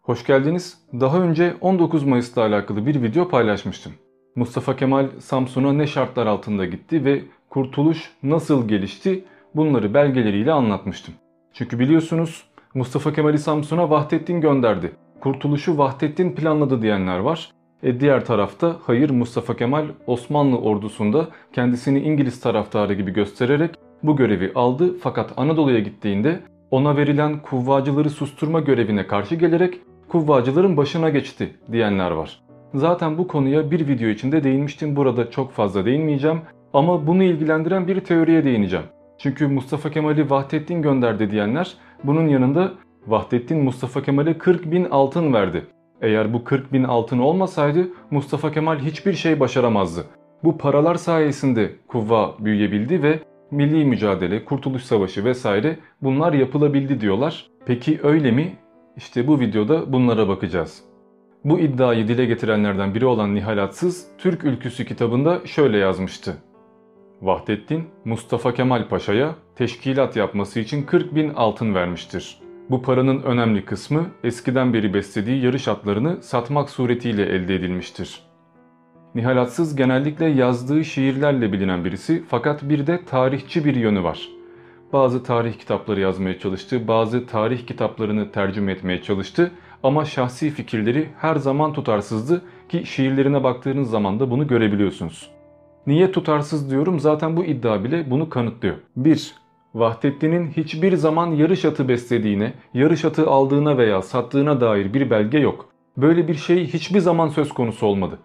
Hoş geldiniz. Daha önce 19 Mayıs'la alakalı bir video paylaşmıştım. Mustafa Kemal Samsun'a ne şartlar altında gitti ve kurtuluş nasıl gelişti bunları belgeleriyle anlatmıştım. Çünkü biliyorsunuz Mustafa Kemal'i Samsun'a Vahdettin gönderdi. Kurtuluşu Vahdettin planladı diyenler var. Diğer tarafta hayır, Mustafa Kemal Osmanlı ordusunda kendisini İngiliz taraftarı gibi göstererek bu görevi aldı, fakat Anadolu'ya gittiğinde ona verilen kuvvacıları susturma görevine karşı gelerek kuvvacıların başına geçti diyenler var. Zaten bu konuya bir video içinde değinmiştim. Burada çok fazla değinmeyeceğim ama bunu ilgilendiren bir teoriye değineceğim. Çünkü Mustafa Kemal'i Vahdettin gönderdi diyenler bunun yanında Vahdettin Mustafa Kemal'e 40.000 altın verdi. Eğer bu 40.000 altın olmasaydı Mustafa Kemal hiçbir şey başaramazdı. Bu paralar sayesinde kuvva büyüyebildi ve milli mücadele, Kurtuluş Savaşı vesaire bunlar yapılabildi diyorlar. Peki öyle mi? İşte bu videoda bunlara bakacağız. Bu iddiayı dile getirenlerden biri olan Nihal Atsız, Türk Ülküsü kitabında şöyle yazmıştı. Vahdettin, Mustafa Kemal Paşa'ya teşkilat yapması için 40.000 altın vermiştir. Bu paranın önemli kısmı eskiden beri beslediği yarış atlarını satmak suretiyle elde edilmiştir. Nihal Atsız genellikle yazdığı şiirlerle bilinen birisi, fakat bir de tarihçi bir yönü var. Bazı tarih kitapları yazmaya çalıştı, bazı tarih kitaplarını tercüme etmeye çalıştı ama şahsi fikirleri her zaman tutarsızdı ki şiirlerine baktığınız zaman da bunu görebiliyorsunuz. Niye tutarsız diyorum? Zaten bu iddia bile bunu kanıtlıyor. 1. Vahdettin'in hiçbir zaman yarış atı beslediğine, yarış atı aldığına veya sattığına dair bir belge yok. Böyle bir şey hiçbir zaman söz konusu olmadı.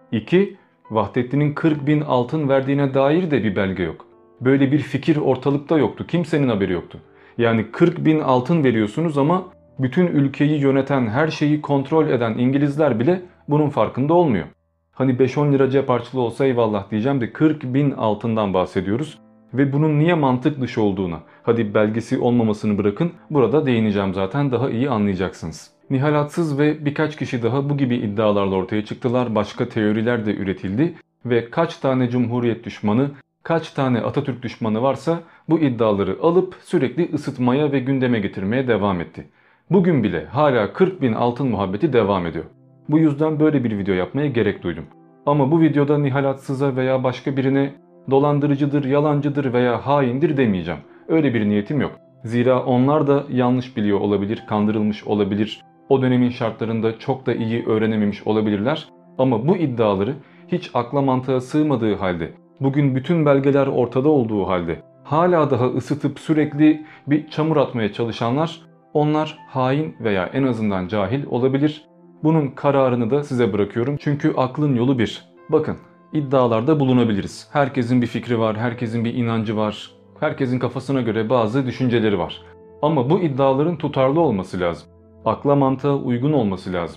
2. Vahdettin'in 40.000 altın verdiğine dair de bir belge yok. Böyle bir fikir ortalıkta yoktu. Kimsenin haberi yoktu. Yani 40.000 altın veriyorsunuz ama bütün ülkeyi yöneten, her şeyi kontrol eden İngilizler bile bunun farkında olmuyor. Hani 5-10 lira cep harçlığı olsa eyvallah diyeceğim de 40.000 altından bahsediyoruz. Ve bunun niye mantık dışı olduğuna, hadi belgesi olmamasını bırakın, burada değineceğim, zaten daha iyi anlayacaksınız. Nihal Atsız ve birkaç kişi daha bu gibi iddialarla ortaya çıktılar. Başka teoriler de üretildi ve kaç tane Cumhuriyet düşmanı, kaç tane Atatürk düşmanı varsa bu iddiaları alıp sürekli ısıtmaya ve gündeme getirmeye devam etti. Bugün bile hala 40.000 altın muhabbeti devam ediyor. Bu yüzden böyle bir video yapmaya gerek duydum. Ama bu videoda Nihal Atsız'a veya başka birine dolandırıcıdır, yalancıdır veya haindir demeyeceğim. Öyle bir niyetim yok. Zira onlar da yanlış biliyor olabilir, kandırılmış olabilir. O dönemin şartlarında çok da iyi öğrenememiş olabilirler. Ama bu iddiaları hiç akla mantığa sığmadığı halde, bugün bütün belgeler ortada olduğu halde hala daha ısıtıp sürekli bir çamur atmaya çalışanlar, onlar hain veya en azından cahil olabilir. Bunun kararını da size bırakıyorum. Çünkü aklın yolu bir. Bakın, iddialarda bulunabiliriz. Herkesin bir fikri var, herkesin bir inancı var. Herkesin kafasına göre bazı düşünceleri var. Ama bu iddiaların tutarlı olması lazım. Akla mantığa uygun olması lazım.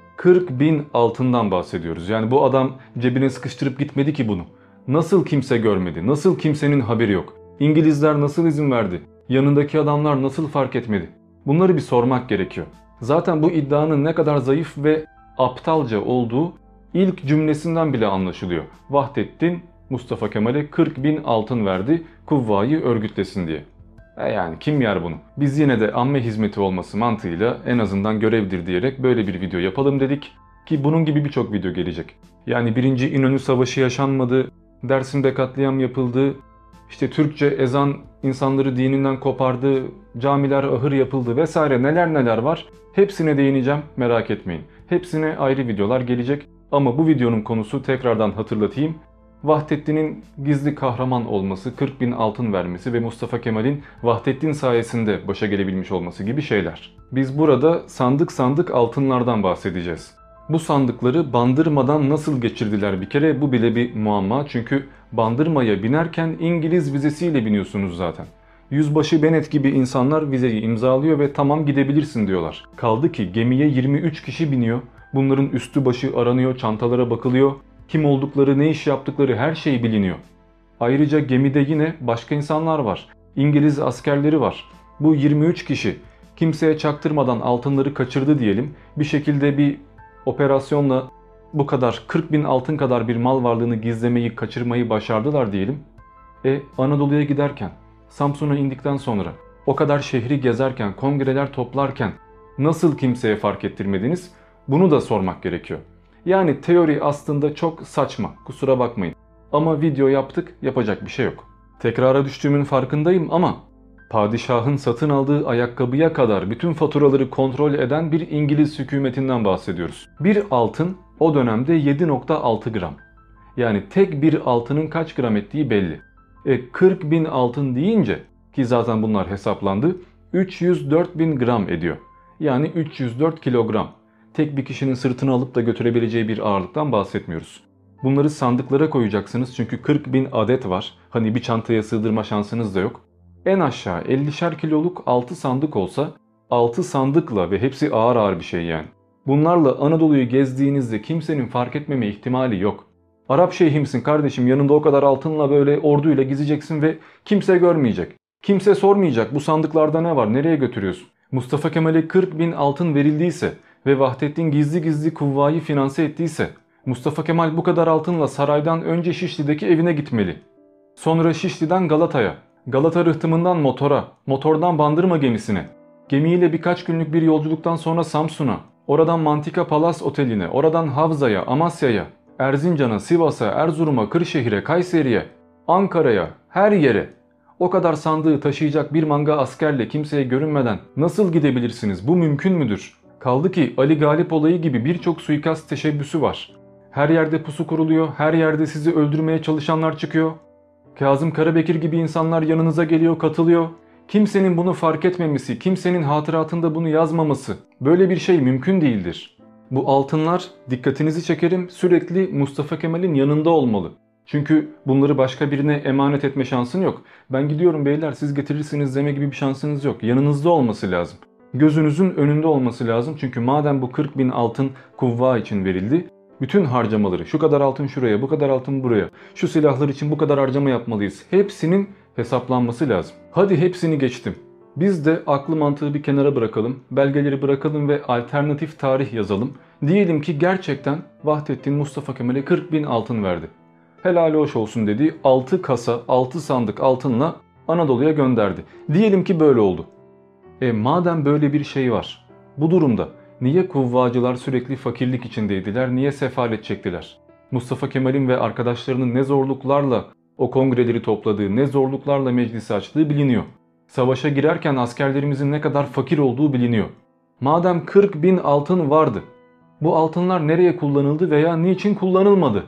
40.000 altından bahsediyoruz. Yani bu adam cebine sıkıştırıp gitmedi ki bunu. Nasıl kimse görmedi? Nasıl kimsenin haberi yok? İngilizler nasıl izin verdi? Yanındaki adamlar nasıl fark etmedi? Bunları bir sormak gerekiyor. Zaten bu iddianın ne kadar zayıf ve aptalca olduğu ilk cümlesinden bile anlaşılıyor. Vahdettin Mustafa Kemal'e 40.000 altın verdi kuvvayı örgütlesin diye. Yani kim yer bunu? Biz yine de amme hizmeti olması mantığıyla en azından görevdir diyerek böyle bir video yapalım dedik. Ki bunun gibi birçok video gelecek. Yani 1. İnönü Savaşı yaşanmadı, Dersim'de katliam yapıldı, işte Türkçe ezan insanları dininden kopardı, camiler ahır yapıldı vesaire, neler neler var. Hepsine değineceğim, merak etmeyin. Hepsine ayrı videolar gelecek ama bu videonun konusu, tekrardan hatırlatayım, Vahdettin'in gizli kahraman olması, 40.000 altın vermesi ve Mustafa Kemal'in Vahdettin sayesinde başa gelebilmiş olması gibi şeyler. Biz burada sandık sandık altınlardan bahsedeceğiz. Bu sandıkları Bandırma'dan nasıl geçirdiler bir kere, bu bile bir muamma. Çünkü Bandırma'ya binerken İngiliz vizesiyle biniyorsunuz zaten. Yüzbaşı Bennett gibi insanlar vizeyi imzalıyor ve tamam gidebilirsin diyorlar. Kaldı ki gemiye 23 kişi biniyor. Bunların üstü başı aranıyor, çantalara bakılıyor. Kim oldukları, ne iş yaptıkları her şey biliniyor. Ayrıca gemide yine başka insanlar var. İngiliz askerleri var. Bu 23 kişi kimseye çaktırmadan altınları kaçırdı diyelim. Bir şekilde bir operasyonla bu kadar 40.000 altın kadar bir mal varlığını gizlemeyi, kaçırmayı başardılar diyelim. Anadolu'ya giderken, Samsun'a indikten sonra, o kadar şehri gezerken, kongreler toplarken Nasıl kimseye fark ettirmediniz? Bunu da sormak gerekiyor. Yani teori aslında çok saçma, kusura bakmayın. Ama video yaptık, yapacak bir şey yok. Tekrara düştüğümün farkındayım ama padişahın satın aldığı ayakkabıya kadar bütün faturaları kontrol eden bir İngiliz hükümetinden bahsediyoruz. Bir altın o dönemde 7,6 gram. Yani tek bir altının kaç gram ettiği belli. 40 bin altın deyince, ki zaten bunlar hesaplandı, 304 bin gram ediyor. Yani 304 kilogram. Tek bir kişinin sırtını alıp da götürebileceği bir ağırlıktan bahsetmiyoruz. Bunları sandıklara koyacaksınız çünkü 40 bin adet var. Hani bir çantaya sığdırma şansınız da yok. En aşağı 50'şer kiloluk 6 sandık olsa 6 sandıkla, ve hepsi ağır ağır bir şey yani. Bunlarla Anadolu'yu gezdiğinizde kimsenin fark etmeme ihtimali yok. Arap şeyhimsin kardeşim, yanında o kadar altınla böyle orduyla gideceksin ve kimse görmeyecek. Kimse sormayacak bu sandıklarda ne var, nereye götürüyorsun? Mustafa Kemal'e 40 bin altın verildiyse ve Vahdettin gizli gizli kuvvayı finanse ettiyse, Mustafa Kemal bu kadar altınla saraydan önce Şişli'deki evine gitmeli. Sonra Şişli'den Galata'ya, Galata rıhtımından motora, motordan Bandırma gemisine, gemiyle birkaç günlük bir yolculuktan sonra Samsun'a, oradan Mantika Palas Oteli'ne, oradan Havza'ya, Amasya'ya, Erzincan'a, Sivas'a, Erzurum'a, Kırşehir'e, Kayseri'ye, Ankara'ya, her yere. O kadar sandığı taşıyacak bir manga askerle kimseye görünmeden nasıl gidebilirsiniz? Bu mümkün müdür? Kaldı ki Ali Galip olayı gibi birçok suikast teşebbüsü var. Her yerde pusu kuruluyor, her yerde sizi öldürmeye çalışanlar çıkıyor. Kazım Karabekir gibi insanlar yanınıza geliyor, katılıyor. Kimsenin bunu fark etmemesi, kimsenin hatıratında bunu yazmaması, böyle bir şey mümkün değildir. Bu altınlar, dikkatinizi çekerim, sürekli Mustafa Kemal'in yanında olmalı. Çünkü bunları başka birine emanet etme şansın yok. Ben gidiyorum beyler siz getirirsiniz deme gibi bir şansınız yok. Yanınızda olması lazım. Gözünüzün önünde olması lazım. Çünkü madem bu 40 bin altın kuvva için verildi, bütün harcamaları, şu kadar altın şuraya, bu kadar altın buraya, şu silahlar için bu kadar harcama yapmalıyız, hepsinin hesaplanması lazım. Hadi hepsini geçtim. Biz de aklı mantığı bir kenara bırakalım, belgeleri bırakalım ve alternatif tarih yazalım. Diyelim ki gerçekten Vahdettin Mustafa Kemal'e 40 bin altın verdi. Helal hoş olsun dediği 6 kasa, 6 sandık altınla Anadolu'ya gönderdi. Diyelim ki böyle oldu. Madem böyle bir şey var, bu durumda niye kuvvacılar sürekli fakirlik içindeydiler, niye sefalet çektiler? Mustafa Kemal'in ve arkadaşlarının ne zorluklarla o kongreleri topladığı, ne zorluklarla meclisi açtığı biliniyor. Savaşa girerken askerlerimizin ne kadar fakir olduğu biliniyor. Madem 40 bin altın vardı, bu altınlar nereye kullanıldı veya niçin kullanılmadı?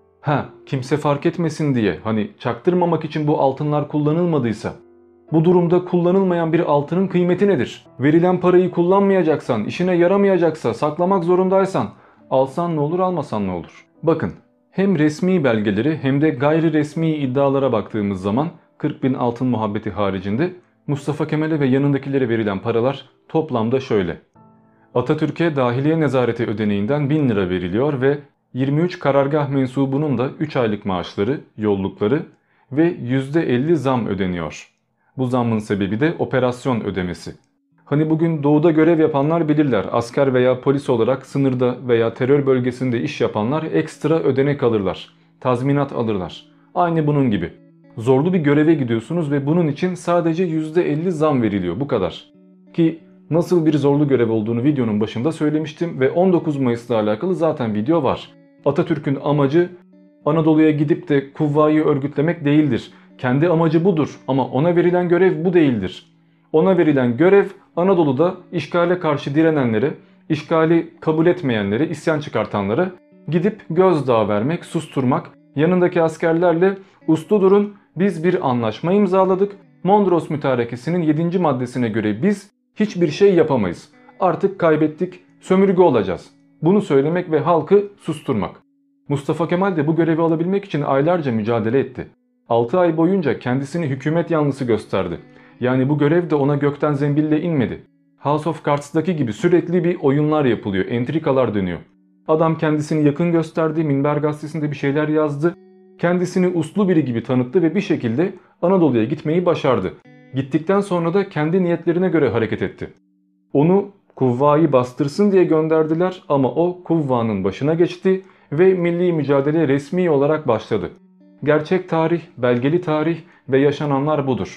Kimse fark etmesin diye, hani çaktırmamak için bu altınlar kullanılmadıysa, bu durumda kullanılmayan bir altının kıymeti nedir? Verilen parayı kullanmayacaksan, işine yaramayacaksa, saklamak zorundaysan, alsan ne olur, almasan ne olur? Bakın, hem resmi belgeleri hem de gayri resmi iddialara baktığımız zaman 40 bin altın muhabbeti haricinde Mustafa Kemal'e ve yanındakilere verilen paralar toplamda şöyle. Atatürk'e dahiliye nezareti ödeneğinden 1000 lira veriliyor ve 23 karargah mensubunun da 3 aylık maaşları, yollukları ve %50 zam ödeniyor. Bu zammın sebebi de operasyon ödemesi. Hani bugün doğuda görev yapanlar bilirler, asker veya polis olarak sınırda veya terör bölgesinde iş yapanlar ekstra ödenek alırlar, tazminat alırlar. Aynı bunun gibi. Zorlu bir göreve gidiyorsunuz ve bunun için sadece %50 zam veriliyor, bu kadar. Ki nasıl bir zorlu görev olduğunu videonun başında söylemiştim ve 19 Mayıs'la alakalı zaten video var. Atatürk'ün amacı Anadolu'ya gidip de kuvvayı örgütlemek değildir. Kendi amacı budur ama ona verilen görev bu değildir. Ona verilen görev Anadolu'da işgale karşı direnenlere, işgali kabul etmeyenlere, isyan çıkartanlara gidip gözdağı vermek, susturmak, yanındaki askerlerle uslu durun, biz bir anlaşma imzaladık, Mondros Mütarekesi'nin 7. maddesine göre biz hiçbir şey yapamayız. Artık kaybettik, sömürge olacağız. Bunu söylemek ve halkı susturmak. Mustafa Kemal de bu görevi alabilmek için aylarca mücadele etti. 6 ay boyunca kendisini hükümet yanlısı gösterdi. Yani bu görev de ona gökten zembille inmedi. House of Cards'daki gibi sürekli bir oyunlar yapılıyor, entrikalar dönüyor. Adam kendisini yakın gösterdi, Minber Gazetesi'nde bir şeyler yazdı. Kendisini uslu biri gibi tanıttı ve bir şekilde Anadolu'ya gitmeyi başardı. Gittikten sonra da kendi niyetlerine göre hareket etti. Onu kuvvayı bastırsın diye gönderdiler ama o kuvvanın başına geçti ve milli mücadele resmi olarak başladı. Gerçek tarih, belgeli tarih ve yaşananlar budur.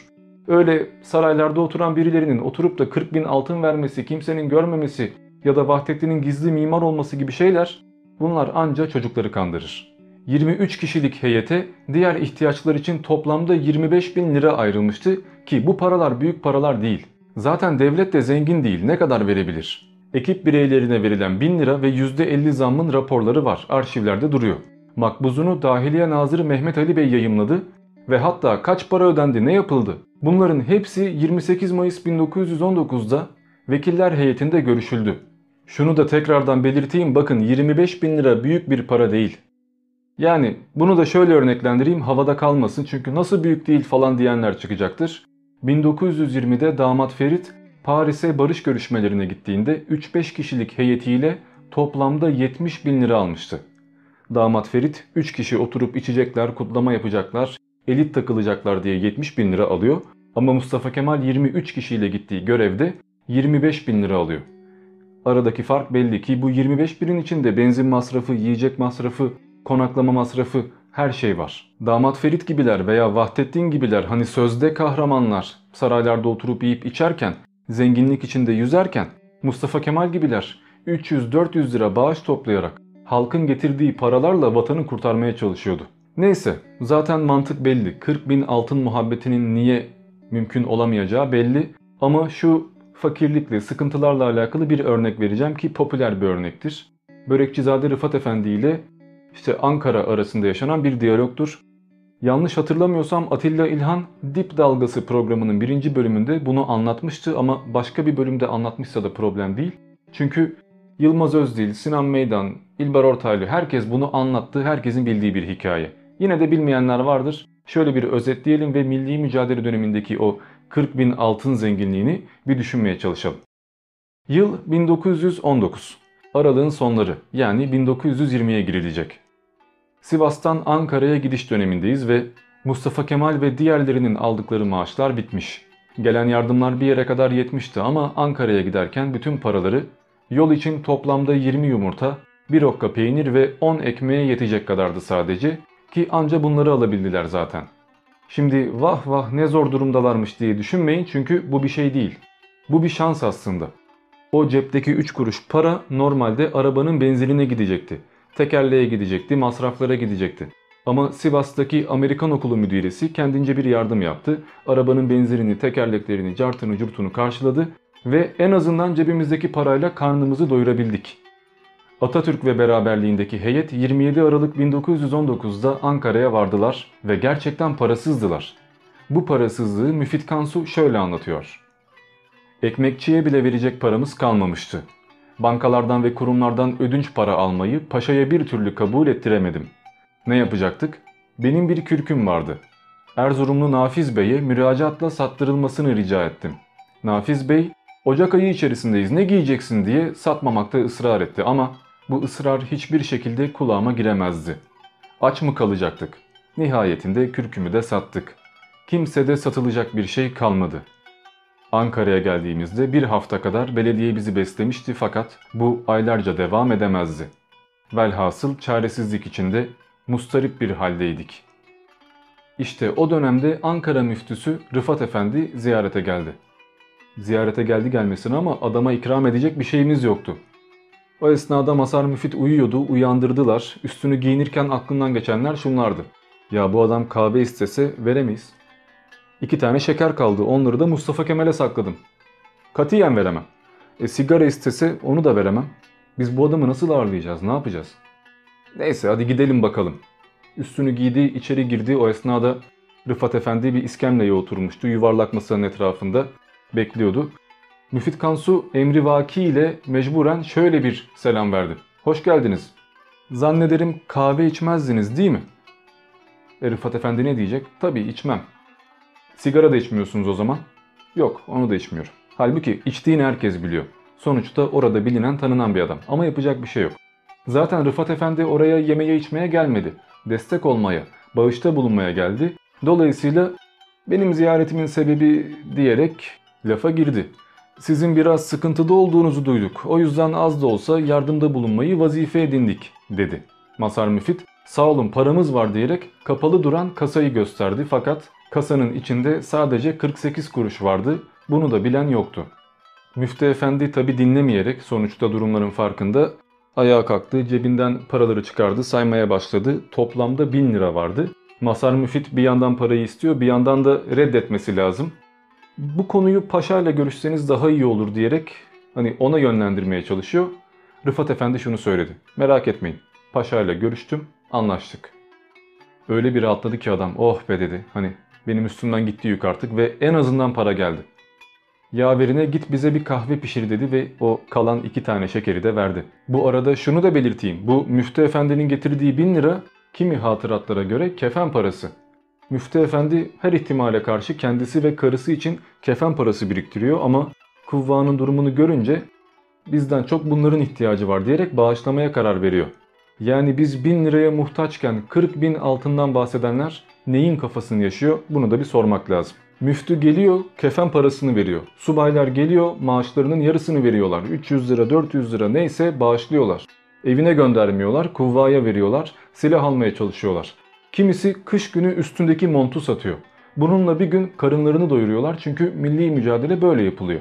Öyle saraylarda oturan birilerinin oturup da 40 bin altın vermesi, kimsenin görmemesi ya da Vahdettin'in gizli mimar olması gibi şeyler, bunlar anca çocukları kandırır. 23 kişilik heyete diğer ihtiyaçlar için toplamda 25 bin lira ayrılmıştı ki bu paralar büyük paralar değil. Zaten devlet de zengin değil, ne kadar verebilir? Ekip bireylerine verilen 1000 lira ve %50 zammın raporları var, arşivlerde duruyor. Makbuzunu Dahiliye Nazırı Mehmet Ali Bey yayımladı ve hatta kaç para ödendi, ne yapıldı? Bunların hepsi 28 Mayıs 1919'da vekiller heyetinde görüşüldü. Şunu da tekrardan belirteyim, bakın 25 bin lira büyük bir para değil. Yani bunu da şöyle örneklendireyim, havada kalmasın, çünkü nasıl büyük değil falan diyenler çıkacaktır. 1920'de damat Ferit Paris'e barış görüşmelerine gittiğinde 3-5 kişilik heyetiyle toplamda 70 bin lira almıştı. Damat Ferit 3 kişi oturup içecekler, kutlama yapacaklar, elit takılacaklar diye 70 bin lira alıyor. Ama Mustafa Kemal 23 kişiyle gittiği görevde 25 bin lira alıyor. Aradaki fark belli ki bu 25 binin içinde benzin masrafı, yiyecek masrafı, konaklama masrafı, her şey var. Damat Ferit gibiler veya Vahdettin gibiler, hani sözde kahramanlar, saraylarda oturup yiyip içerken, zenginlik içinde yüzerken, Mustafa Kemal gibiler 300-400 lira bağış toplayarak halkın getirdiği paralarla vatanı kurtarmaya çalışıyordu. Neyse, zaten mantık belli. 40 bin altın muhabbetinin niye mümkün olamayacağı belli. Ama şu fakirlikle, sıkıntılarla alakalı bir örnek vereceğim ki popüler bir örnektir. Börekçizade Rıfat Efendi ile Ankara arasında yaşanan bir diyalogtur. Yanlış hatırlamıyorsam Atilla İlhan Dip Dalgası programının 1. bölümünde bunu anlatmıştı ama başka bir bölümde anlatmışsa da problem değil. Çünkü Yılmaz Özdil, Sinan Meydan, İlber Ortaylı, herkes bunu anlattı, herkesin bildiği bir hikaye. Yine de bilmeyenler vardır. Şöyle bir özetleyelim ve milli mücadele dönemindeki o 40 bin altın zenginliğini bir düşünmeye çalışalım. Yıl 1919. Aralığın sonları, yani 1920'ye girilecek. Sivas'tan Ankara'ya gidiş dönemindeyiz ve Mustafa Kemal ve diğerlerinin aldıkları maaşlar bitmiş. Gelen yardımlar bir yere kadar yetmişti ama Ankara'ya giderken bütün paraları yol için toplamda 20 yumurta, 1 okka peynir ve 10 ekmeğe yetecek kadardı sadece ki anca bunları alabildiler zaten. Şimdi vah vah ne zor durumdalarmış diye düşünmeyin, çünkü bu bir şey değil. Bu bir şans aslında. O cepteki 3 kuruş para normalde arabanın benzinine gidecekti. Tekerleğe gidecekti, masraflara gidecekti. Ama Sivas'taki Amerikan okulu müdiresi kendince bir yardım yaptı. Arabanın benzinini, tekerleklerini, cartını, curtunu karşıladı ve en azından cebimizdeki parayla karnımızı doyurabildik. Atatürk ve beraberliğindeki heyet 27 Aralık 1919'da Ankara'ya vardılar ve gerçekten parasızdılar. Bu parasızlığı Müfit Kansu şöyle anlatıyor. Ekmekçiye bile verecek paramız kalmamıştı. Bankalardan ve kurumlardan ödünç para almayı paşaya bir türlü kabul ettiremedim. Ne yapacaktık? Benim bir kürküm vardı. Erzurumlu Nafiz Bey'e müracaatla sattırılmasını rica ettim. Nafiz Bey, Ocak ayı içerisindeyiz, ne giyeceksin diye satmamakta ısrar etti ama bu ısrar hiçbir şekilde kulağıma giremezdi. Aç mı kalacaktık? Nihayetinde kürkümü de sattık. Kimsede satılacak bir şey kalmadı. Ankara'ya geldiğimizde bir hafta kadar belediye bizi beslemişti fakat bu aylarca devam edemezdi. Velhasıl çaresizlik içinde mustarip bir haldeydik. İşte o dönemde Ankara müftüsü Rıfat Efendi ziyarete geldi. Ziyarete geldi gelmesine ama adama ikram edecek bir şeyimiz yoktu. O esnada Masar Müfit uyuyordu, uyandırdılar. Üstünü giyinirken aklından geçenler şunlardı. Ya bu adam kahve istese veremeyiz. 2 tane şeker kaldı, onları da Mustafa Kemal'e sakladım. Katiyen veremem. Sigara istese onu da veremem. Biz bu adamı nasıl ağırlayacağız, ne yapacağız? Neyse hadi gidelim bakalım. Üstünü giydi, içeri girdi. O esnada Rıfat Efendi bir iskemleye oturmuştu. Yuvarlak masanın etrafında bekliyordu. Müfit Kansu emrivaki ile mecburen şöyle bir selam verdi. Hoş geldiniz. Zannederim kahve içmezdiniz değil mi? Rıfat Efendi ne diyecek? Tabii içmem. Sigara da içmiyorsunuz o zaman? Yok, onu da içmiyorum. Halbuki içtiğini herkes biliyor. Sonuçta orada bilinen, tanınan bir adam. Ama yapacak bir şey yok. Zaten Rıfat Efendi oraya yemeye içmeye gelmedi. Destek olmaya, bağışta bulunmaya geldi. Dolayısıyla benim ziyaretimin sebebi diyerek lafa girdi. Sizin biraz sıkıntıda olduğunuzu duyduk. O yüzden az da olsa yardımda bulunmayı vazife edindik dedi. Masar Müfit sağ olun paramız var diyerek kapalı duran kasayı gösterdi fakat Kasanın içinde sadece 48 kuruş vardı. Bunu da bilen yoktu. Müftü efendi tabi dinlemeyerek, sonuçta durumların farkında, ayağa kalktı, cebinden paraları çıkardı, saymaya başladı. Toplamda 1000 lira vardı. Mazhar Müfit bir yandan parayı istiyor, bir yandan da reddetmesi lazım. Bu konuyu paşayla görüşseniz daha iyi olur diyerek hani ona yönlendirmeye çalışıyor. Rıfat Efendi şunu söyledi: merak etmeyin, paşayla görüştüm, anlaştık. Öyle bir rahatladı ki adam, oh be dedi, hani benim üstümden gitti yük artık ve en azından para geldi. Yaverine git bize bir kahve pişir dedi ve o kalan 2 tane şekeri de verdi. Bu arada şunu da belirteyim, bu Müftü Efendi'nin getirdiği 1000 lira kimi hatıratlara göre kefen parası. Müftü Efendi her ihtimale karşı kendisi ve karısı için kefen parası biriktiriyor ama kuvvanın durumunu görünce bizden çok bunların ihtiyacı var diyerek bağışlamaya karar veriyor. Yani biz 1000 liraya muhtaçken 40.000 altından bahsedenler neyin kafasını yaşıyor, bunu da bir sormak lazım. Müftü geliyor, kefen parasını veriyor. Subaylar geliyor, maaşlarının yarısını veriyorlar. 300 lira 400 lira neyse bağışlıyorlar. Evine göndermiyorlar, kuvvaya veriyorlar, silah almaya çalışıyorlar. Kimisi kış günü üstündeki montu satıyor. Bununla bir gün karınlarını doyuruyorlar çünkü milli mücadele böyle yapılıyor.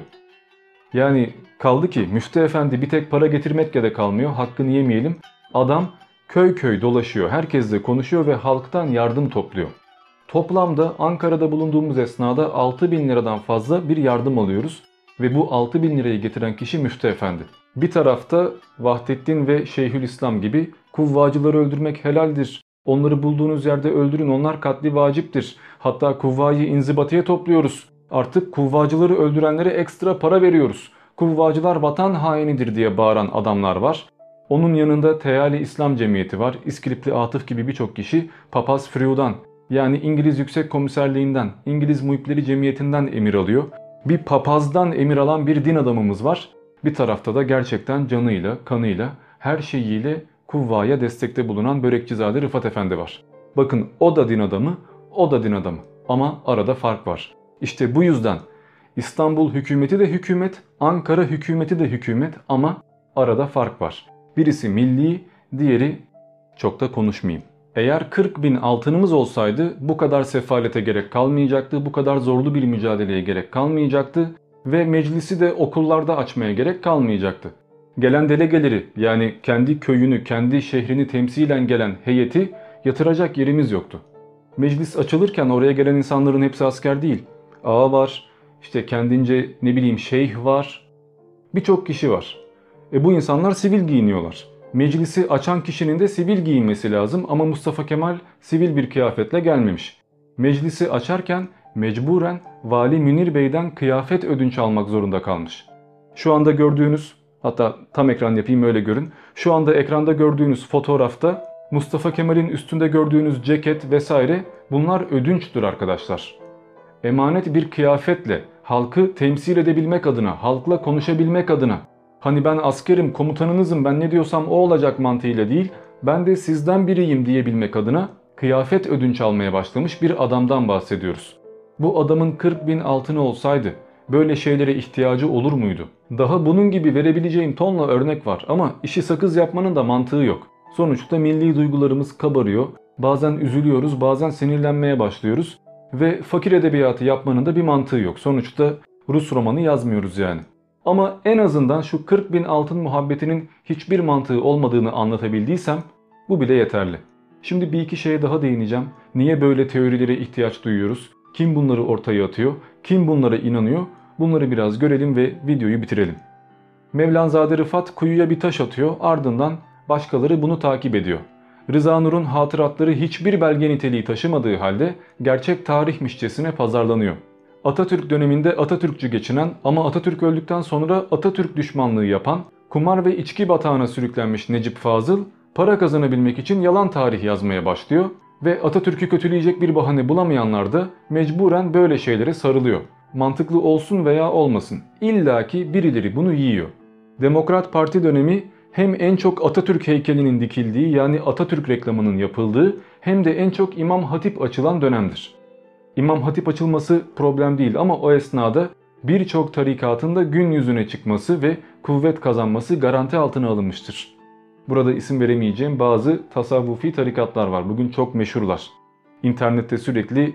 Yani kaldı ki Müftü Efendi bir tek para getirmekle de kalmıyor, hakkını yemeyelim. Adam köy köy dolaşıyor, herkesle konuşuyor ve halktan yardım topluyor. Toplamda Ankara'da bulunduğumuz esnada 6.000 liradan fazla bir yardım alıyoruz ve bu 6.000 lirayı getiren kişi Müftü Efendi. Bir tarafta Vahdettin ve Şeyhülislam gibi kuvvacıları öldürmek helaldir, onları bulduğunuz yerde öldürün, onlar katli vaciptir, hatta kuvvayı inzibatiye topluyoruz, artık kuvvacıları öldürenlere ekstra para veriyoruz, kuvvacılar vatan hainidir diye bağıran adamlar var. Onun yanında Teali İslam Cemiyeti var, İskilipli Atıf gibi birçok kişi Papaz Friu'dan, yani İngiliz Yüksek Komiserliğinden, İngiliz Muhipleri Cemiyeti'nden emir alıyor. Bir papazdan emir alan bir din adamımız var. Bir tarafta da gerçekten canıyla, kanıyla, her şeyiyle kuvvaya destekte bulunan Börekçizade Rıfat Efendi var. Bakın o da din adamı, o da din adamı. Ama arada fark var. İşte bu yüzden İstanbul hükümeti de hükümet, Ankara hükümeti de hükümet ama arada fark var. Birisi milli, diğeri çok da konuşmayayım. Eğer 40.000 altınımız olsaydı bu kadar sefalete gerek kalmayacaktı, bu kadar zorlu bir mücadeleye gerek kalmayacaktı ve meclisi de okullarda açmaya gerek kalmayacaktı. Gelen delegeleri, yani kendi köyünü, kendi şehrini temsilen gelen heyeti yatıracak yerimiz yoktu. Meclis açılırken oraya gelen insanların hepsi asker değil. Ağa var, işte kendince ne bileyim şeyh var, birçok kişi var. Bu insanlar sivil giyiniyorlar. Meclisi açan kişinin de sivil giyinmesi lazım ama Mustafa Kemal sivil bir kıyafetle gelmemiş. Meclisi açarken mecburen Vali Münir Bey'den kıyafet ödünç almak zorunda kalmış. Şu anda gördüğünüz, hatta tam ekran yapayım öyle görün. Şu anda ekranda gördüğünüz fotoğrafta Mustafa Kemal'in üstünde gördüğünüz ceket vesaire bunlar ödünçtür arkadaşlar. Emanet bir kıyafetle halkı temsil edebilmek adına, halkla konuşabilmek adına, hani ben askerim, komutanınızım, ben ne diyorsam o olacak mantığıyla değil, ben de sizden biriyim diyebilmek adına kıyafet ödünç almaya başlamış bir adamdan bahsediyoruz. Bu adamın 40.000 altını olsaydı böyle şeylere ihtiyacı olur muydu? Daha bunun gibi verebileceğim tonla örnek var ama işi sakız yapmanın da mantığı yok. Sonuçta milli duygularımız kabarıyor, bazen üzülüyoruz, bazen sinirlenmeye başlıyoruz ve fakir edebiyatı yapmanın da bir mantığı yok. Sonuçta Rus romanı yazmıyoruz yani. Ama en azından şu 40.000 altın muhabbetinin hiçbir mantığı olmadığını anlatabildiysem bu bile yeterli. Şimdi bir iki şeye daha değineceğim. Niye böyle teorilere ihtiyaç duyuyoruz? Kim bunları ortaya atıyor? Kim bunlara inanıyor? Bunları biraz görelim ve videoyu bitirelim. Mevlanzade Rıfat kuyuya bir taş atıyor, ardından başkaları bunu takip ediyor. Rıza Nur'un hatıratları hiçbir belge niteliği taşımadığı halde gerçek tarihmişçesine pazarlanıyor. Atatürk döneminde Atatürkçü geçinen ama Atatürk öldükten sonra Atatürk düşmanlığı yapan, kumar ve içki batağına sürüklenmiş Necip Fazıl, para kazanabilmek için yalan tarih yazmaya başlıyor ve Atatürk'ü kötüleyecek bir bahane bulamayanlar da mecburen böyle şeylere sarılıyor. Mantıklı olsun veya olmasın, illaki birileri bunu yiyor. Demokrat Parti dönemi hem en çok Atatürk heykelinin dikildiği, yani Atatürk reklamının yapıldığı, hem de en çok İmam Hatip açılan dönemdir. İmam Hatip açılması problem değil ama o esnada birçok tarikatın da gün yüzüne çıkması ve kuvvet kazanması garanti altına alınmıştır. Burada isim veremeyeceğim bazı tasavvufi tarikatlar var. Bugün çok meşhurlar. İnternette sürekli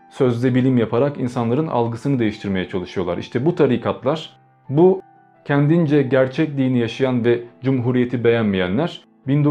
sözde bilim yaparak insanların algısını değiştirmeye çalışıyorlar. İşte bu tarikatlar, bu kendince gerçek dini yaşayan ve cumhuriyeti beğenmeyenler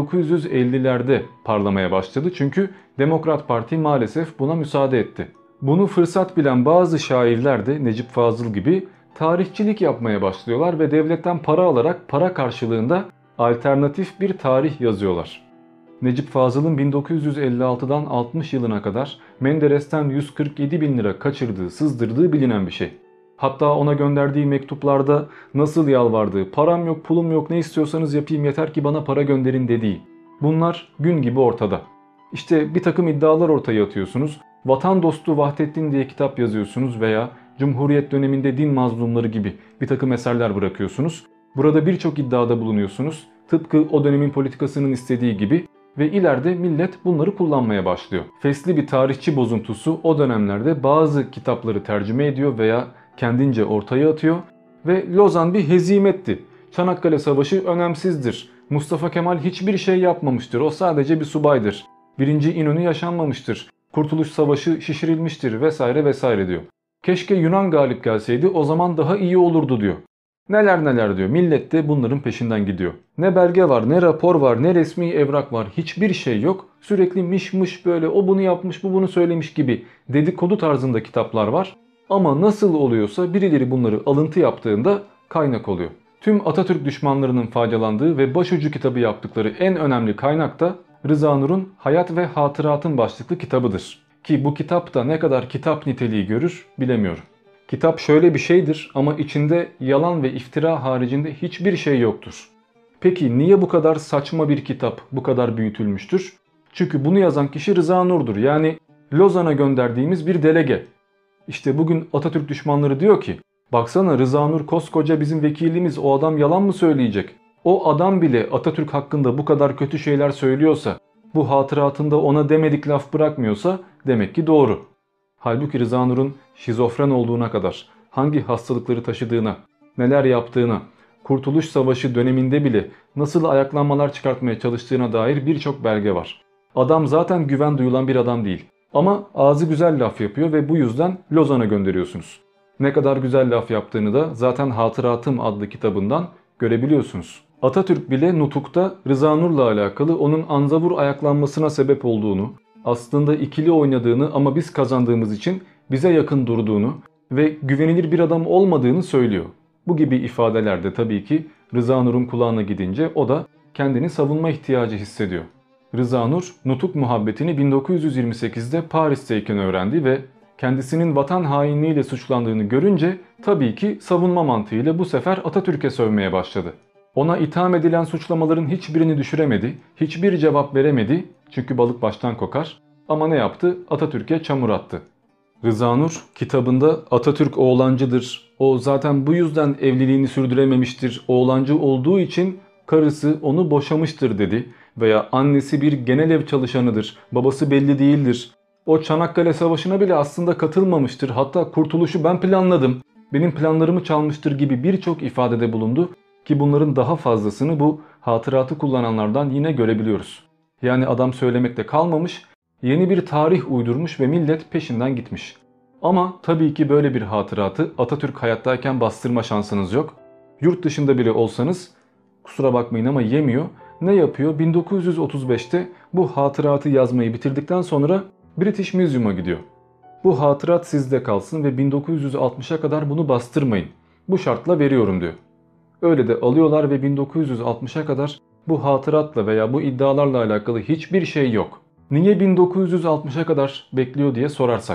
1950'lerde parlamaya başladı. Çünkü Demokrat Parti maalesef buna müsaade etti. Bunu fırsat bilen bazı şairler de Necip Fazıl gibi tarihçilik yapmaya başlıyorlar ve devletten para alarak para karşılığında alternatif bir tarih yazıyorlar. Necip Fazıl'ın 1956'dan 60 yılına kadar Menderes'ten 147 bin lira kaçırdığı, sızdırdığı bilinen bir şey. Hatta ona gönderdiği mektuplarda nasıl yalvardığı, param yok, pulum yok, ne istiyorsanız yapayım yeter ki bana para gönderin dediği. Bunlar gün gibi ortada. İşte bir takım iddialar ortaya atıyorsunuz. Vatan dostu Vahdettin diye kitap yazıyorsunuz veya Cumhuriyet döneminde din mazlumları gibi bir takım eserler bırakıyorsunuz. Burada birçok iddiada bulunuyorsunuz. Tıpkı o dönemin politikasının istediği gibi ve ileride millet bunları kullanmaya başlıyor. Fesli bir tarihçi bozuntusu o dönemlerde bazı kitapları tercüme ediyor veya kendince ortaya atıyor ve Lozan bir hezimetti. Çanakkale Savaşı önemsizdir. Mustafa Kemal hiçbir şey yapmamıştır. O sadece bir subaydır. 1. İnönü yaşanmamıştır. Kurtuluş Savaşı şişirilmiştir vesaire vesaire diyor. Keşke Yunan galip gelseydi, o zaman daha iyi olurdu diyor. Neler neler diyor. Millet de bunların peşinden gidiyor. Ne belge var, ne rapor var, ne resmi evrak var. Hiçbir şey yok. Sürekli miş böyle o bunu yapmış, bu bunu söylemiş gibi dedikodu tarzında kitaplar var. Ama nasıl oluyorsa birileri bunları alıntı yaptığında kaynak oluyor. Tüm Atatürk düşmanlarının faydalandığı ve başucu kitabı yaptıkları en önemli kaynak da Rıza Nur'un Hayat ve Hatıratın başlıklı kitabıdır. Ki bu kitap da ne kadar kitap niteliği görür bilemiyorum. Kitap şöyle bir şeydir ama içinde yalan ve iftira haricinde hiçbir şey yoktur. Peki niye bu kadar saçma bir kitap bu kadar büyütülmüştür? Çünkü bunu yazan kişi Rıza Nur'dur. Yani Lozan'a gönderdiğimiz bir delege. İşte bugün Atatürk düşmanları diyor ki, baksana Rıza Nur koskoca bizim vekilimiz, o adam yalan mı söyleyecek? O adam bile Atatürk hakkında bu kadar kötü şeyler söylüyorsa, bu hatıratında ona demedik laf bırakmıyorsa demek ki doğru. Halbuki Rıza Nur'un şizofren olduğuna kadar, hangi hastalıkları taşıdığına, neler yaptığına, Kurtuluş Savaşı döneminde bile nasıl ayaklanmalar çıkartmaya çalıştığına dair birçok belge var. Adam zaten güven duyulan bir adam değil. Ama ağzı güzel laf yapıyor ve bu yüzden Lozan'a gönderiyorsunuz. Ne kadar güzel laf yaptığını da zaten Hatıratım adlı kitabından görebiliyorsunuz. Atatürk bile Nutuk'ta Rıza Nur'la alakalı onun anzavur ayaklanmasına sebep olduğunu, aslında ikili oynadığını ama biz kazandığımız için bize yakın durduğunu ve güvenilir bir adam olmadığını söylüyor. Bu gibi ifadelerde tabii ki Rıza Nur'un kulağına gidince o da kendini savunma ihtiyacı hissediyor. Rıza Nur, Nutuk muhabbetini 1928'de Paris'teyken öğrendi ve kendisinin vatan hainliğiyle suçlandığını görünce tabii ki savunma mantığıyla bu sefer Atatürk'e sövmeye başladı. Ona itham edilen suçlamaların hiçbirini düşüremedi, hiçbir cevap veremedi çünkü balık baştan kokar. Ama ne yaptı? Atatürk'e çamur attı. Rıza Nur kitabında Atatürk oğlancıdır, o zaten bu yüzden evliliğini sürdürememiştir, oğlancı olduğu için karısı onu boşamıştır dedi. Veya annesi bir genel ev çalışanıdır, babası belli değildir. O Çanakkale Savaşı'na bile aslında katılmamıştır, hatta kurtuluşu ben planladım, benim planlarımı çalmıştır gibi birçok ifadede bulundu ki bunların daha fazlasını bu hatıratı kullananlardan yine görebiliyoruz. Yani adam söylemekle kalmamış, yeni bir tarih uydurmuş ve millet peşinden gitmiş. Ama tabii ki böyle bir hatıratı Atatürk hayattayken bastırma şansınız yok. Yurt dışında bile olsanız kusura bakmayın ama yemiyor. Ne yapıyor? 1935'te bu hatıratı yazmayı bitirdikten sonra British Museum'a gidiyor. Bu hatırat sizde kalsın ve 1960'a kadar bunu bastırmayın. Bu şartla veriyorum diyor. Öyle de alıyorlar ve 1960'a kadar bu hatıratla veya bu iddialarla alakalı hiçbir şey yok. Niye 1960'a kadar bekliyor diye sorarsak.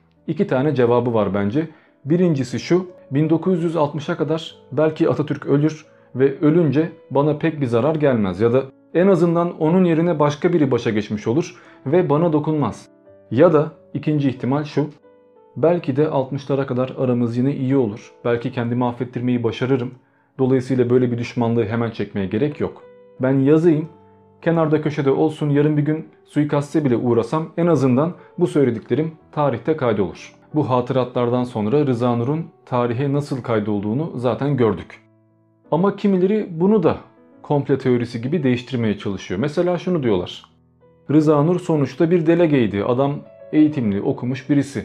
2 tane cevabı var bence. Birincisi şu, 1960'a kadar belki Atatürk ölür ve ölünce bana pek bir zarar gelmez ya da en azından onun yerine başka biri başa geçmiş olur ve bana dokunmaz. Ya da ikinci ihtimal şu, belki de 60'lara kadar aramız yine iyi olur. Belki kendimi affettirmeyi başarırım. Dolayısıyla böyle bir düşmanlığı hemen çekmeye gerek yok. Ben yazayım, kenarda köşede olsun, yarın bir gün suikaste bile uğrasam en azından bu söylediklerim tarihte kaydolur. Bu hatıratlardan sonra Rıza Nur'un tarihe nasıl kaydolduğunu zaten gördük. Ama kimileri bunu da komple teorisi gibi değiştirmeye çalışıyor. Mesela şunu diyorlar. Rıza Nur sonuçta bir delegeydi. Adam eğitimli, okumuş birisi.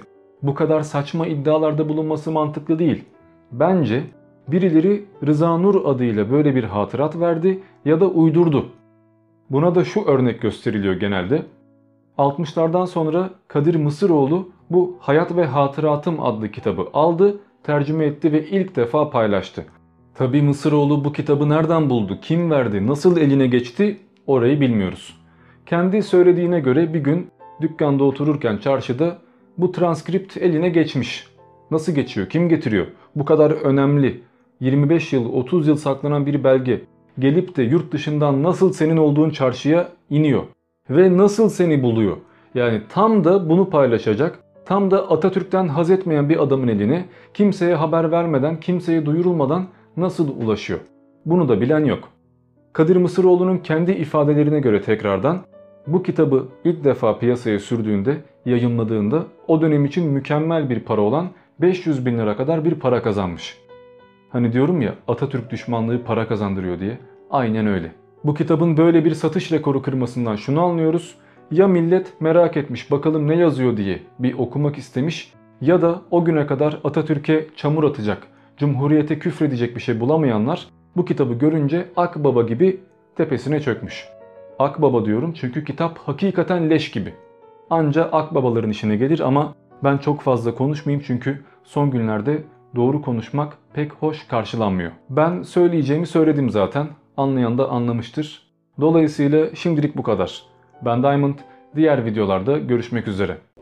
bu kadar saçma iddialarda bulunması mantıklı değil. Bence birileri Rıza Nur adıyla böyle bir hatırat verdi ya da uydurdu. Buna da şu örnek gösteriliyor genelde. 60'lardan sonra Kadir Mısıroğlu bu Hayat ve Hatıratım adlı kitabı aldı, tercüme etti ve ilk defa paylaştı. Tabi Mısıroğlu bu kitabı nereden buldu, kim verdi, nasıl eline geçti orayı bilmiyoruz. Kendi söylediğine göre bir gün dükkanda otururken çarşıda bu transkript eline geçmiş. Nasıl geçiyor, kim getiriyor? Bu kadar önemli, 25 yıl 30 yıl saklanan bir belge gelip de yurt dışından nasıl senin olduğun çarşıya iniyor? Ve nasıl seni buluyor? Yani tam da bunu paylaşacak, tam da Atatürk'ten haz etmeyen bir adamın eline kimseye haber vermeden, kimseye duyurulmadan nasıl ulaşıyor? Bunu da bilen yok. Kadir Mısıroğlu'nun kendi ifadelerine göre tekrardan bu kitabı ilk defa piyasaya sürdüğünde, yayımladığında o dönem için mükemmel bir para olan 500 bin lira kadar bir para kazanmış. Hani diyorum ya, Atatürk düşmanlığı para kazandırıyor diye. Aynen öyle. Bu kitabın böyle bir satış rekoru kırmasından şunu anlıyoruz. Ya millet merak etmiş bakalım ne yazıyor diye bir okumak istemiş, ya da o güne kadar Atatürk'e çamur atacak, Cumhuriyete küfredecek bir şey bulamayanlar bu kitabı görünce Akbaba gibi tepesine çökmüş. Akbaba diyorum çünkü kitap hakikaten leş gibi. Anca akbabaların işine gelir ama ben çok fazla konuşmayayım çünkü son günlerde doğru konuşmak pek hoş karşılanmıyor. Ben söyleyeceğimi söyledim zaten. Anlayan da anlamıştır. Dolayısıyla şimdilik bu kadar. Ben Diamond. Diğer videolarda görüşmek üzere.